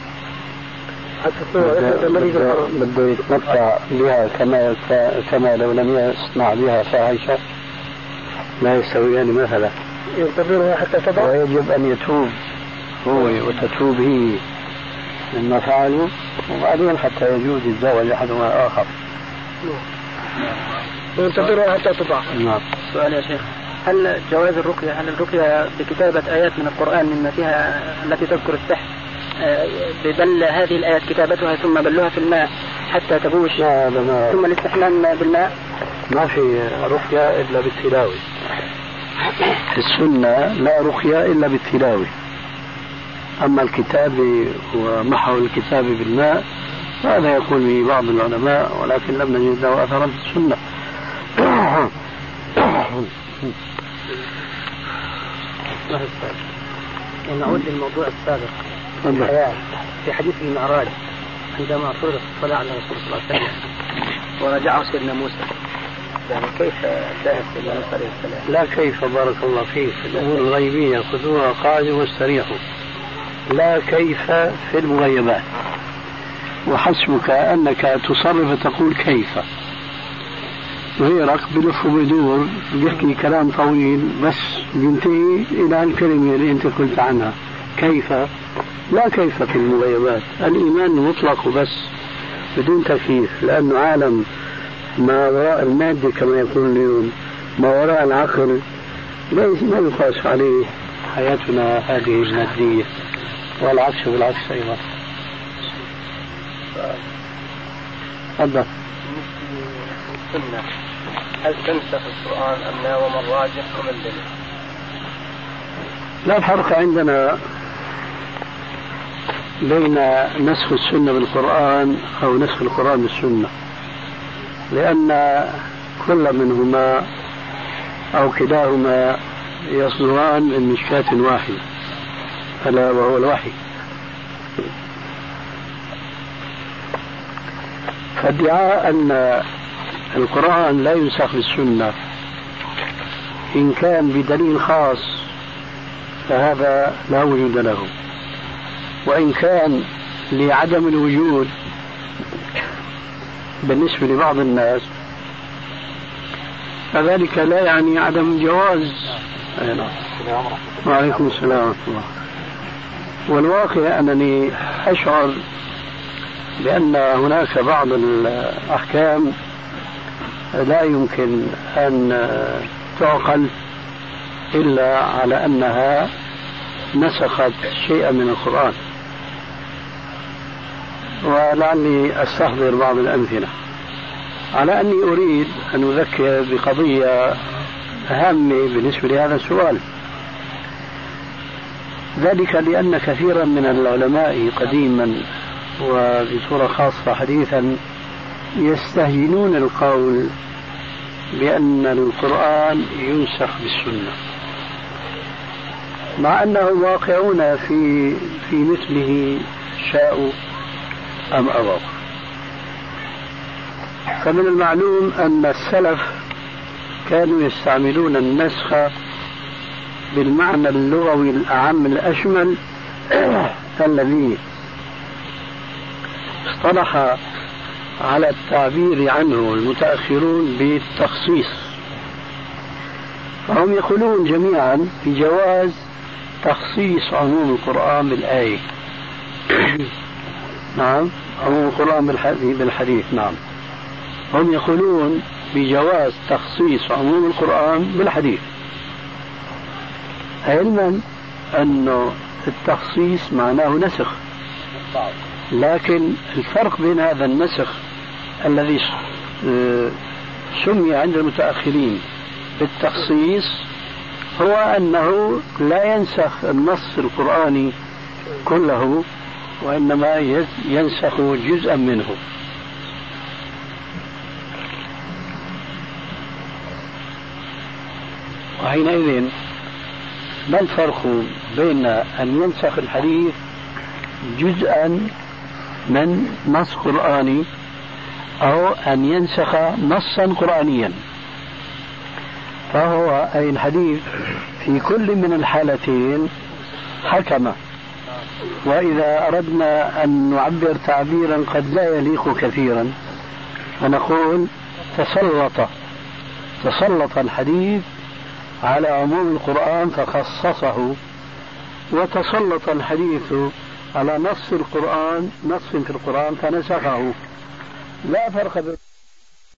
S2: بده يتمتع بها كما لو لم يصنع بها فاحشة، لا يستويان مثلا.
S3: يضطرها حتى تضع،
S2: ويجب أن يتوب هو وتتوب هي مما فعلوا، وبعدين حتى يجوز الزواج أحدهما الآخر.
S3: ينتظرها حتى تضع.
S2: نعم.
S3: سؤال يا شيخ، هل جواز الرقية، هل الرقية بكتابة آيات من القرآن مما فيها التي تذكر السحر، بل هذه الآيات كتابتها ثم بلوها في الماء حتى تبوش ثم الاستحمام بالماء؟
S2: ما في رقية إلا بالتلاوة. في السنة لا رقية إلا بالتلاوة. أما الكتابة ومحو الكتابة بالماء هذا يقول به بعض العلماء، ولكن لم نجد له أثرا في السنة.
S3: نعود للموضوع السابق في حديث المعراج، عندما فرضت الصلاة على الرسول صلى الله عليه وسلم ورجعه سيدنا موسى، يعني كيف شاهد سيدنا موسى عليه السلام؟
S2: لا كيف، بارك الله فيك. الأمور الغيبية خذوها قاعدة واستريحوا، لا كيف في المغيبات، وحسبك أنك تصرف تقول كيف. غيرك بلف وبدور بيحكي كلام طويل بس ينتهي إلى الكلمة اللي أنت قلت عنها كيف. لا كيف في المغيبات، الإيمان مطلق بس بدون تكييف، لأنه عالم ما وراء المادة كما يقول اليوم، ما وراء العقل ما يقاس عليه حياتنا هذه المادية، والعكس بالعكس أيضا. تفضل.
S3: السنة هل تنسخ القرآن أم لا، وما الراجح وما الدليل؟
S2: لا فرق عندنا بين نسخ السنة بالقرآن أو نسخ القرآن بالسنة، لأن كل منهما أو كلاهما يصدران من مشكاة واحدة، ألا وهو الوحي. فادعاء أن القرآن لا ينسخ بالسنة إن كان بدليل خاص فهذا لا وجود له، وإن كان لعدم الوجود بالنسبة لبعض الناس فذلك لا يعني عدم الجواز. وعليكم السلام ورحمة الله. والواقع أنني أشعر بأن هناك بعض الأحكام لا يمكن أن تعقل إلا على أنها نسخت شيئا من القرآن. ولعلي أستحضر بعض الأمثلة على أني أريد أن أذكر بقضية هامة بالنسبة لهذا السؤال، ذلك لأن كثيرا من العلماء قديما وبصورة خاصة حديثا يستهينون القول بأن القرآن ينسخ بالسنة، مع أنهم واقعون في مثله شاءوا أم أبوا. فمن المعلوم أن السلف كانوا يستعملون النسخ بالمعنى اللغوي الأعم الأشمل الذي اصطلح على التعبير عنه المتأخرون بالتخصيص، فهم يقولون جميعا بجواز تخصيص عموم القرآن بالآية. نعم، عموم القرآن بالحديث. نعم، هم يقولون بجواز تخصيص عموم القرآن بالحديث، علما أنه التخصيص معناه نسخ، لكن الفرق بين هذا النسخ الذي سمي عند المتأخرين بالتخصيص هو أنه لا ينسخ النص القرآني كله، وإنما ينسخ جزءا منه. وحينئذ ما الفرق بين أن ينسخ الحديث جزءا من نص قرآني أو أن ينسخ نصا قرآنيا؟ فهو أي الحديث في كل من الحالتين حكم. وإذا أردنا أن نعبر تعبيرا قد لا يليق كثيرا فنقول تسلط الحديث على عموم القرآن فخصصه، وتسلط الحديث على نص في القرآن فنسخه. لا فرق بين